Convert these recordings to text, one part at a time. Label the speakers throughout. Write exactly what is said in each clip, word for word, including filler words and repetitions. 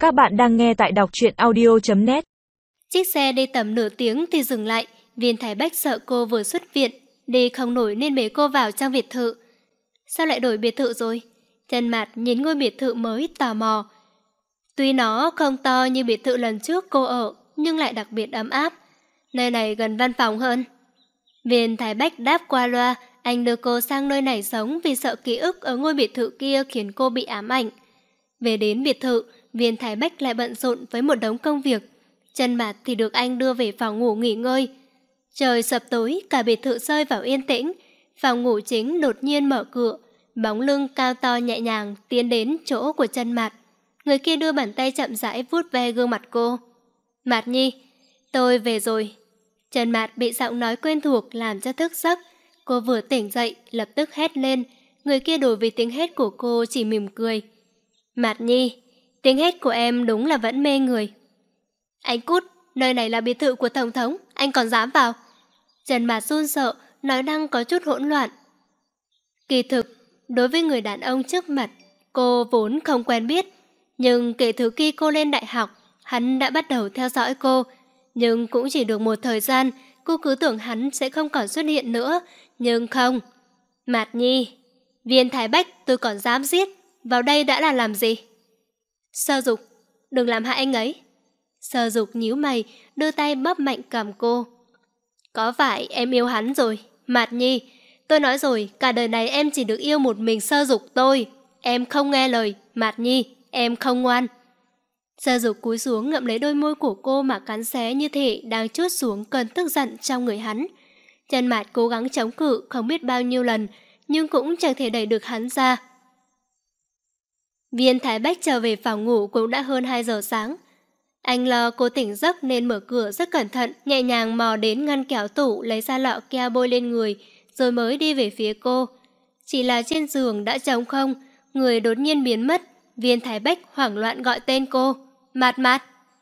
Speaker 1: Các bạn đang nghe tại đọc truyện audio chấm net.
Speaker 2: Chiếc xe đi tầm nửa tiếng thì dừng lại. Viên Thái Bách sợ cô vừa xuất viện, đi không nổi nên bế cô vào trong biệt thự. Sao lại đổi biệt thự rồi? Chân Mạt nhìn ngôi biệt thự mới tò mò. Tuy nó không to như biệt thự lần trước cô ở, nhưng lại đặc biệt ấm áp. Nơi này gần văn phòng hơn. Viên Thái Bách đáp qua loa, anh đưa cô sang nơi này sống vì sợ ký ức ở ngôi biệt thự kia khiến cô bị ám ảnh. Về đến biệt thự, Viên Thái Bách lại bận rộn với một đống công việc. Chân Mạt thì được anh đưa về phòng ngủ nghỉ ngơi. Trời sập tối, cả biệt thự rơi vào yên tĩnh. Phòng ngủ chính đột nhiên mở cửa, bóng lưng cao to nhẹ nhàng tiến đến chỗ của Chân Mạt. Người kia đưa bàn tay chậm rãi vuốt ve gương mặt cô. Mạt Nhi, tôi về rồi. Chân Mạt bị giọng nói quen thuộc làm cho thức giấc. Cô vừa tỉnh dậy, lập tức hét lên. Người kia đối với tiếng hét của cô chỉ mỉm cười. Mạt Nhi, tiếng hét của em đúng là vẫn mê người. Anh cút, nơi này là biệt thự của Tổng thống, anh còn dám vào? Chân Mạt run sợ, nói năng có chút hỗn loạn. Kỳ thực, đối với người đàn ông trước mặt, cô vốn không quen biết. Nhưng kể từ khi cô lên đại học, hắn đã bắt đầu theo dõi cô. Nhưng cũng chỉ được một thời gian, cô cứ tưởng hắn sẽ không còn xuất hiện nữa. Nhưng không. Mạt Nhi, Viên Thái Bách tôi còn dám giết. Vào đây đã là làm gì? Sơ Dục, đừng làm hại anh ấy. Sơ Dục nhíu mày, đưa tay bóp mạnh cằm cô. Có phải em yêu hắn rồi? Mạt Nhi, tôi nói rồi, cả đời này em chỉ được yêu một mình Sơ Dục tôi. Em không nghe lời, Mạt Nhi, em không ngoan. Sơ Dục cúi xuống ngậm lấy đôi môi của cô mà cắn xé như thể đang trút xuống cơn tức giận trong người hắn. Chân Mạt cố gắng chống cự không biết bao nhiêu lần, nhưng cũng chẳng thể đẩy được hắn ra. Viên Thái Bách trở về phòng ngủ cũng đã hơn hai giờ sáng. Anh lo cô tỉnh giấc nên mở cửa rất cẩn thận, nhẹ nhàng mò đến ngăn kéo tủ lấy ra lọ keo bôi lên người, rồi mới đi về phía cô. Chỉ là trên giường đã trống không, người đột nhiên biến mất. Viên Thái Bách hoảng loạn gọi tên cô. Mạt Mạt.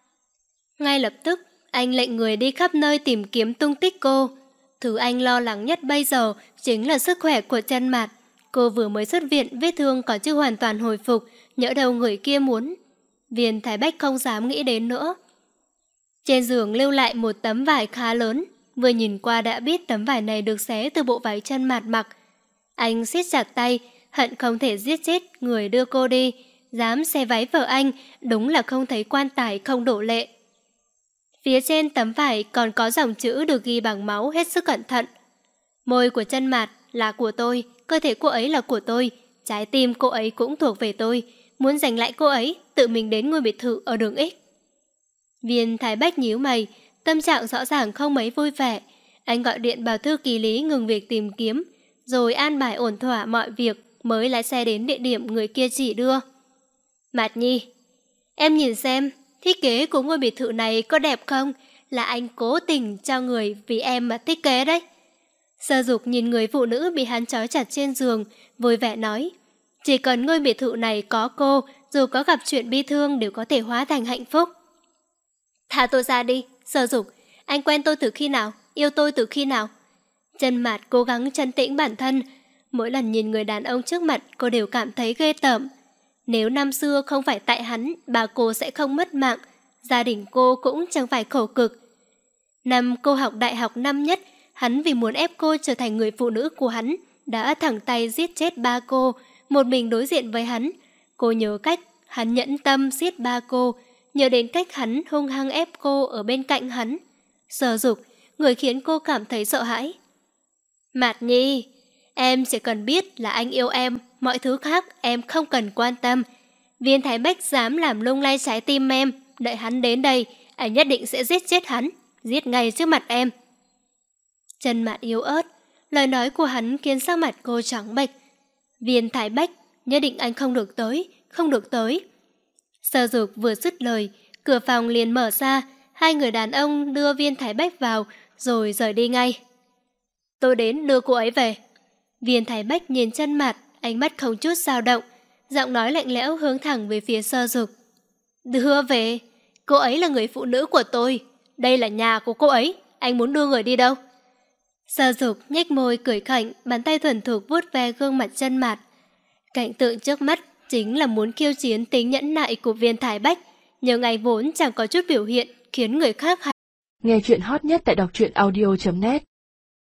Speaker 2: Ngay lập tức, anh lệnh người đi khắp nơi tìm kiếm tung tích cô. Thứ anh lo lắng nhất bây giờ chính là sức khỏe của Chân Mạt. Cô vừa mới xuất viện, vết thương còn chưa hoàn toàn hồi phục, nhỡ đâu người kia muốn. Viên Thái Bách không dám nghĩ đến nữa. Trên giường lưu lại một tấm vải khá lớn, vừa nhìn qua đã biết tấm vải này được xé từ bộ váy Chân Mạt mặc. Anh siết chặt tay, hận không thể giết chết người đưa cô đi. Dám xé váy vợ anh, đúng là không thấy quan tài không đổ lệ. Phía trên tấm vải còn có dòng chữ được ghi bằng máu hết sức cẩn thận. Môi của Chân Mạt là của tôi, cơ thể cô ấy là của tôi, trái tim cô ấy cũng thuộc về tôi. Muốn giành lại cô ấy, tự mình đến ngôi biệt thự ở đường X. Viên Thái Bách nhíu mày, tâm trạng rõ ràng không mấy vui vẻ. Anh gọi điện bảo thư ký Lý ngừng việc tìm kiếm, rồi an bài ổn thỏa mọi việc mới lái xe đến địa điểm người kia chỉ đưa. Mạt Nhi, em nhìn xem, thiết kế của ngôi biệt thự này có đẹp không? Là anh cố tình cho người vì em mà thiết kế đấy. Sơ Dục nhìn người phụ nữ bị hắn trói chặt trên giường, vui vẻ nói. Chỉ cần ngôi biệt thự này có cô, dù có gặp chuyện bi thương đều có thể hóa thành hạnh phúc. Thả tôi ra đi, Sơ Dục, anh quen tôi từ khi nào, yêu tôi từ khi nào? Chân Mạt cố gắng trấn tĩnh bản thân. Mỗi lần nhìn người đàn ông trước mặt cô đều cảm thấy ghê tởm. Nếu năm xưa không phải tại hắn, bà cô sẽ không mất mạng, gia đình cô cũng chẳng phải khổ cực. Năm cô học đại học năm nhất, hắn vì muốn ép cô trở thành người phụ nữ của hắn, đã thẳng tay giết chết ba cô, một mình đối diện với hắn. Cô nhớ cách hắn nhẫn tâm giết ba cô, nhớ đến cách hắn hung hăng ép cô ở bên cạnh hắn. Sơ Dục, người khiến cô cảm thấy sợ hãi. Mạt Nhi, em chỉ cần biết là anh yêu em, mọi thứ khác em không cần quan tâm. Viên Thái Bách dám làm lung lay trái tim em, đợi hắn đến đây, anh nhất định sẽ giết chết hắn, giết ngay trước mặt em. Chân Mạt yếu ớt, lời nói của hắn khiến sắc mặt cô trắng bệch. Viên Thái Bách, nhất định anh không được tới, không được tới. Sơ Dục vừa dứt lời, cửa phòng liền mở ra, hai người đàn ông đưa Viên Thái Bách vào, rồi rời đi ngay. Tôi đến đưa cô ấy về. Viên Thái Bách nhìn Chân Mạt, ánh mắt không chút dao động, giọng nói lạnh lẽo hướng thẳng về phía Sơ Dục. Đưa về? Cô ấy là người phụ nữ của tôi, đây là nhà của cô ấy, anh muốn đưa người đi đâu? Sơ Dục nhếch môi cười khạnh, bàn tay thuần thục vuốt ve gương mặt Chân Mạt. Cảnh tượng trước mắt chính là muốn khiêu chiến tính nhẫn nại của Viên Thái Bách, nhưng anh vốn chẳng có chút biểu hiện khiến người khác hay.
Speaker 3: Nghe chuyện hot nhất tại đọc truyện audio chấm net.